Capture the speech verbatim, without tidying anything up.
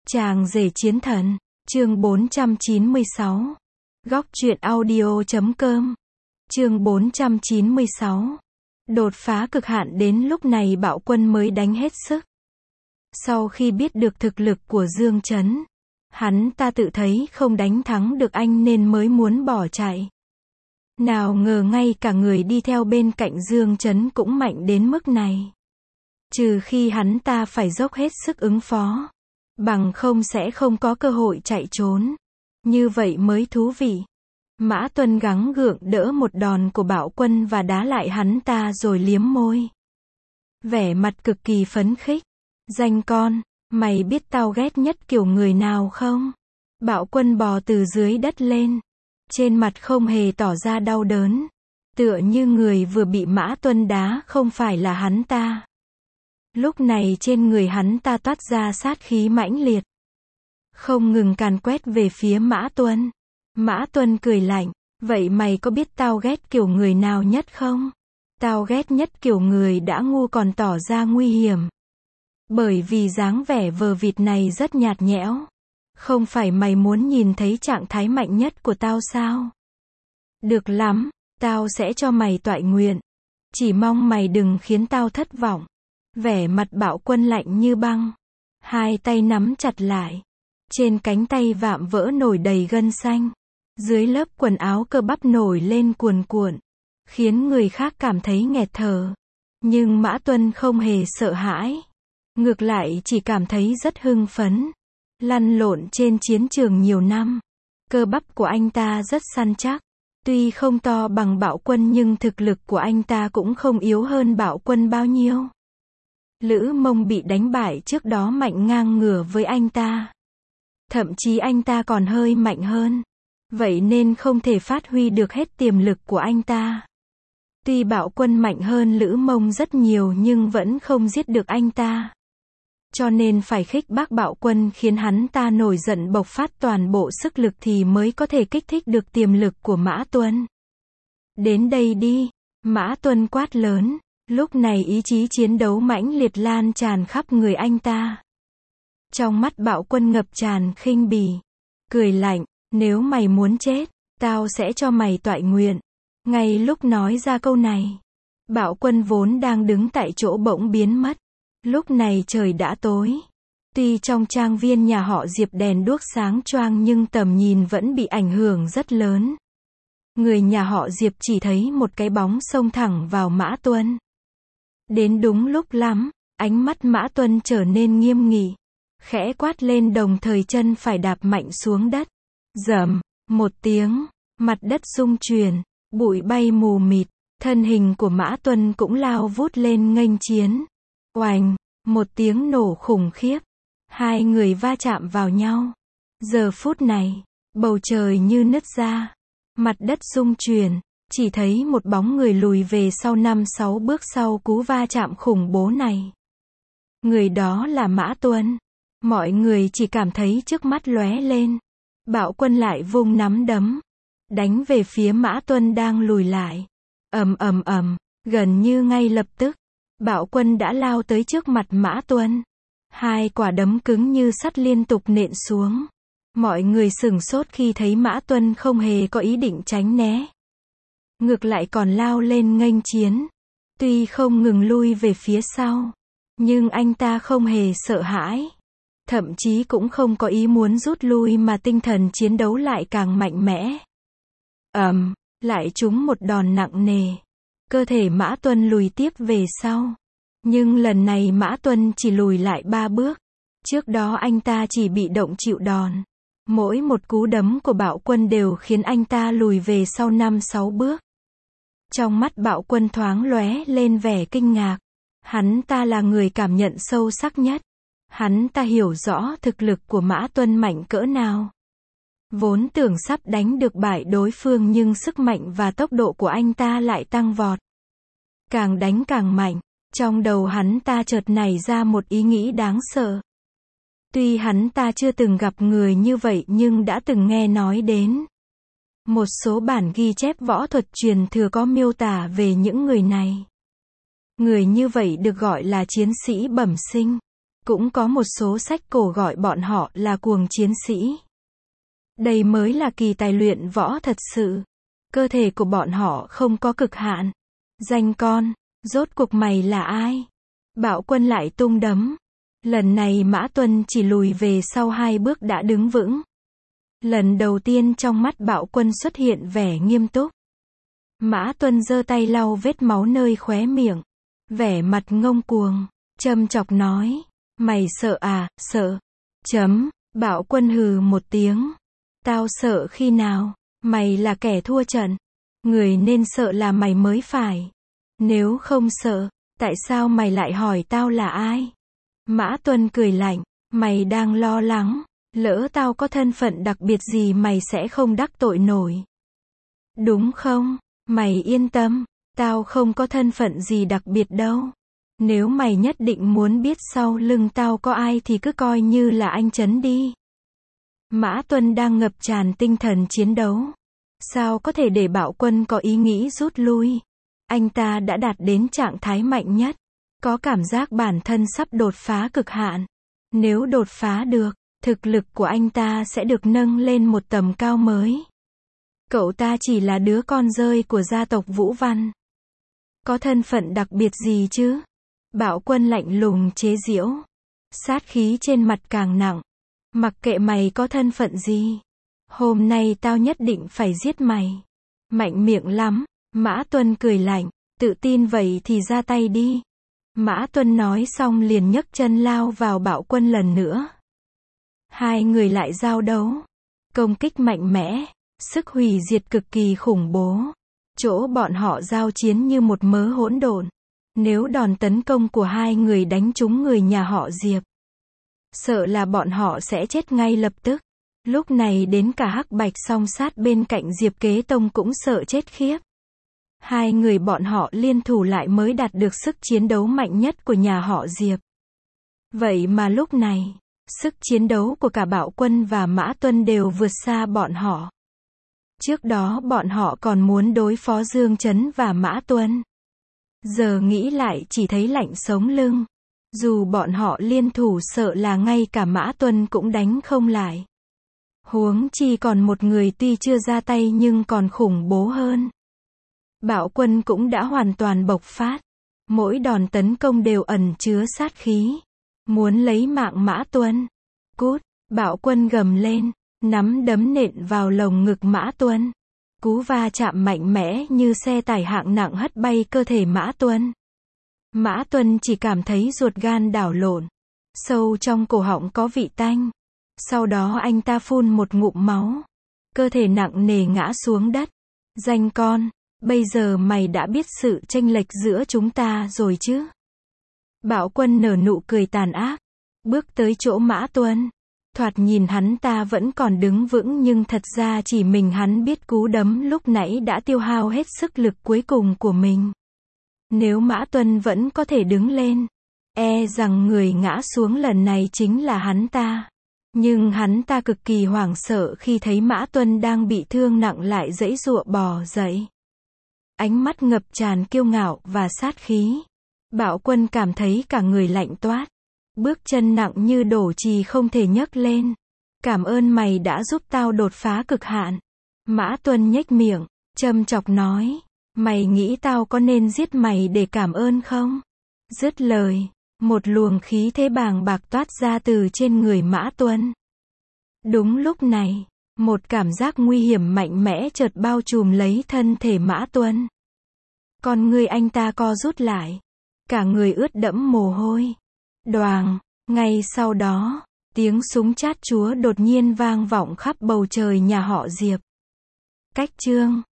Chàng rể chiến thần, chương bốn trăm chín mươi sáu. Góc truyện audio chấm com. Chương bốn trăm chín mươi sáu. Đột phá cực hạn đến lúc này Bạo Quân mới đánh hết sức. Sau khi biết được thực lực của Dương Chấn, hắn ta tự thấy không đánh thắng được anh nên mới muốn bỏ chạy. Nào ngờ ngay cả người đi theo bên cạnh Dương Chấn cũng mạnh đến mức này. Trừ khi hắn ta phải dốc hết sức ứng phó, bằng không sẽ không có cơ hội chạy trốn. Như vậy mới thú vị. Mã Tuân gắng gượng đỡ một đòn của Bạo Quân và đá lại hắn ta rồi liếm môi. Vẻ mặt cực kỳ phấn khích. Danh con, mày biết tao ghét nhất kiểu người nào không? Bạo Quân bò từ dưới đất lên. Trên mặt không hề tỏ ra đau đớn. Tựa như người vừa bị Mã Tuân đá không phải là hắn ta. Lúc này trên người hắn ta toát ra sát khí mãnh liệt. Không ngừng càn quét về phía Mã Tuân. Mã Tuân cười lạnh. Vậy mày có biết tao ghét kiểu người nào nhất không? Tao ghét nhất kiểu người đã ngu còn tỏ ra nguy hiểm. Bởi vì dáng vẻ vờ vịt này rất nhạt nhẽo. Không phải mày muốn nhìn thấy trạng thái mạnh nhất của tao sao? Được lắm, tao sẽ cho mày toại nguyện. Chỉ mong mày đừng khiến tao thất vọng. Vẻ mặt Bạo Quân lạnh như băng. Hai tay nắm chặt lại. Trên cánh tay vạm vỡ nổi đầy gân xanh. Dưới lớp quần áo cơ bắp nổi lên cuồn cuộn. Khiến người khác cảm thấy nghẹt thở. Nhưng Mã Tuân không hề sợ hãi. Ngược lại chỉ cảm thấy rất hưng phấn. Lăn lộn trên chiến trường nhiều năm. Cơ bắp của anh ta rất săn chắc. Tuy không to bằng Bạo Quân nhưng thực lực của anh ta cũng không yếu hơn Bạo Quân bao nhiêu. Lữ Mông bị đánh bại trước đó mạnh ngang ngửa với anh ta. Thậm chí anh ta còn hơi mạnh hơn. Vậy nên không thể phát huy được hết tiềm lực của anh ta. Tuy Bạo Quân mạnh hơn Lữ Mông rất nhiều nhưng vẫn không giết được anh ta. Cho nên phải khích bác Bạo Quân khiến hắn ta nổi giận bộc phát toàn bộ sức lực thì mới có thể kích thích được tiềm lực của Mã Tuân. Đến đây đi, Mã Tuân quát lớn. Lúc này ý chí chiến đấu mãnh liệt lan tràn khắp người anh ta. Trong mắt Bạo Quân ngập tràn khinh bỉ. Cười lạnh, nếu mày muốn chết, tao sẽ cho mày toại nguyện. Ngay lúc nói ra câu này, Bạo Quân vốn đang đứng tại chỗ bỗng biến mất. Lúc này trời đã tối. Tuy trong trang viên nhà họ Diệp đèn đuốc sáng choang nhưng tầm nhìn vẫn bị ảnh hưởng rất lớn. Người nhà họ Diệp chỉ thấy một cái bóng xông thẳng vào Mã Tuân. Đến đúng lúc lắm, ánh mắt Mã Tuân trở nên nghiêm nghị. Khẽ quát lên đồng thời chân phải đạp mạnh xuống đất. Rầm, một tiếng, mặt đất rung chuyển, bụi bay mù mịt, thân hình của Mã Tuân cũng lao vút lên nghênh chiến. Oành, một tiếng nổ khủng khiếp. Hai người va chạm vào nhau. Giờ phút này, bầu trời như nứt ra. Mặt đất rung chuyển, chỉ thấy một bóng người lùi về sau năm sáu bước sau cú va chạm khủng bố này. Người đó là Mã Tuân. Mọi người chỉ cảm thấy trước mắt lóe lên. Bạo Quân lại vung nắm đấm, đánh về phía Mã Tuân đang lùi lại. Ầm ầm ầm, gần như ngay lập tức, Bạo Quân đã lao tới trước mặt Mã Tuân. Hai quả đấm cứng như sắt liên tục nện xuống. Mọi người sửng sốt khi thấy Mã Tuân không hề có ý định tránh né. Ngược lại còn lao lên nghênh chiến. Tuy không ngừng lui về phía sau, nhưng anh ta không hề sợ hãi. Thậm chí cũng không có ý muốn rút lui mà tinh thần chiến đấu lại càng mạnh mẽ. Ầm, um, lại trúng một đòn nặng nề. Cơ thể Mã Tuân lùi tiếp về sau. Nhưng lần này Mã Tuân chỉ lùi lại ba bước. Trước đó anh ta chỉ bị động chịu đòn. Mỗi một cú đấm của Bạo Quân đều khiến anh ta lùi về sau năm sáu bước. Trong mắt Bạo Quân thoáng lóe lên vẻ kinh ngạc. Hắn ta là người cảm nhận sâu sắc nhất. Hắn ta hiểu rõ thực lực của Mã Tuân mạnh cỡ nào. Vốn tưởng sắp đánh được bại đối phương nhưng sức mạnh và tốc độ của anh ta lại tăng vọt. Càng đánh càng mạnh. Trong đầu hắn ta chợt nảy ra một ý nghĩ đáng sợ. Tuy hắn ta chưa từng gặp người như vậy nhưng đã từng nghe nói đến. Một số bản ghi chép võ thuật truyền thừa có miêu tả về những người này. Người như vậy được gọi là chiến sĩ bẩm sinh. Cũng có một số sách cổ gọi bọn họ là cuồng chiến sĩ. Đây mới là kỳ tài luyện võ thật sự. Cơ thể của bọn họ không có cực hạn. Danh con, rốt cuộc mày là ai? Bạo Quân lại tung đấm. Lần này Mã Tuân chỉ lùi về sau hai bước đã đứng vững. Lần đầu tiên trong mắt Bạo Quân xuất hiện vẻ nghiêm túc. Mã Tuân giơ tay lau vết máu nơi khóe miệng. Vẻ mặt ngông cuồng, châm chọc nói. Mày sợ à, sợ. Chấm, Bạo Quân hừ một tiếng. Tao sợ khi nào? Mày là kẻ thua trận. Người nên sợ là mày mới phải. Nếu không sợ, tại sao mày lại hỏi tao là ai? Mã Tuân cười lạnh. Mày đang lo lắng. Lỡ tao có thân phận đặc biệt gì mày sẽ không đắc tội nổi. Đúng không? Mày yên tâm. Tao không có thân phận gì đặc biệt đâu. Nếu mày nhất định muốn biết sau lưng tao có ai thì cứ coi như là anh Trấn đi. Mã Tuân đang ngập tràn tinh thần chiến đấu. Sao có thể để Bạo Quân có ý nghĩ rút lui? Anh ta đã đạt đến trạng thái mạnh nhất. Có cảm giác bản thân sắp đột phá cực hạn. Nếu đột phá được, thực lực của anh ta sẽ được nâng lên một tầm cao mới. Cậu ta chỉ là đứa con rơi của gia tộc Vũ Văn. Có thân phận đặc biệt gì chứ? Bạo Quân lạnh lùng chế giễu. Sát khí trên mặt càng nặng. Mặc kệ mày có thân phận gì. Hôm nay tao nhất định phải giết mày. Mạnh miệng lắm. Mã Tuân cười lạnh. Tự tin vậy thì ra tay đi. Mã Tuân nói xong liền nhấc chân lao vào Bạo Quân lần nữa. Hai người lại giao đấu. Công kích mạnh mẽ. Sức hủy diệt cực kỳ khủng bố. Chỗ bọn họ giao chiến như một mớ hỗn độn. Nếu đòn tấn công của hai người đánh trúng người nhà họ Diệp, sợ là bọn họ sẽ chết ngay lập tức. Lúc này đến cả Hắc Bạch Song Sát bên cạnh Diệp Kế Tông cũng sợ chết khiếp. Hai người bọn họ liên thủ lại mới đạt được sức chiến đấu mạnh nhất của nhà họ Diệp. Vậy mà lúc này, sức chiến đấu của cả Bạo Quân và Mã Tuân đều vượt xa bọn họ. Trước đó bọn họ còn muốn đối phó Dương Trấn và Mã Tuân. Giờ nghĩ lại chỉ thấy lạnh sống lưng. Dù bọn họ liên thủ sợ là ngay cả Mã Tuân cũng đánh không lại. Huống chi còn một người tuy chưa ra tay nhưng còn khủng bố hơn. Bạo Quân cũng đã hoàn toàn bộc phát. Mỗi đòn tấn công đều ẩn chứa sát khí. Muốn lấy mạng Mã Tuân. Cút, Bạo Quân gầm lên. Nắm đấm nện vào lồng ngực Mã Tuân. Cú va chạm mạnh mẽ như xe tải hạng nặng hất bay cơ thể Mã Tuân. Mã Tuân chỉ cảm thấy ruột gan đảo lộn. Sâu trong cổ họng có vị tanh. Sau đó anh ta phun một ngụm máu. Cơ thể nặng nề ngã xuống đất. Danh con, bây giờ mày đã biết sự chênh lệch giữa chúng ta rồi chứ? Bạo Quân nở nụ cười tàn ác. Bước tới chỗ Mã Tuân. Thoạt nhìn hắn ta vẫn còn đứng vững nhưng thật ra chỉ mình hắn biết cú đấm lúc nãy đã tiêu hao hết sức lực cuối cùng của mình. Nếu Mã Tuân vẫn có thể đứng lên, e rằng người ngã xuống lần này chính là hắn ta. Nhưng hắn ta cực kỳ hoảng sợ khi thấy Mã Tuân đang bị thương nặng lại giãy giụa bò dậy. Ánh mắt ngập tràn kiêu ngạo và sát khí. Bạo Quân cảm thấy cả người lạnh toát. Bước chân nặng như đổ chì không thể nhấc lên. Cảm ơn mày đã giúp tao đột phá cực hạn. Mã Tuân nhếch miệng, châm chọc nói. Mày nghĩ tao có nên giết mày để cảm ơn không? Dứt lời, một luồng khí thế bàng bạc toát ra từ trên người Mã Tuân. Đúng lúc này, một cảm giác nguy hiểm mạnh mẽ chợt bao trùm lấy thân thể Mã Tuân. Con người anh ta co rút lại. Cả người ướt đẫm mồ hôi. Đoàng, ngay sau đó, tiếng súng chát chúa đột nhiên vang vọng khắp bầu trời nhà họ Diệp. Cách chương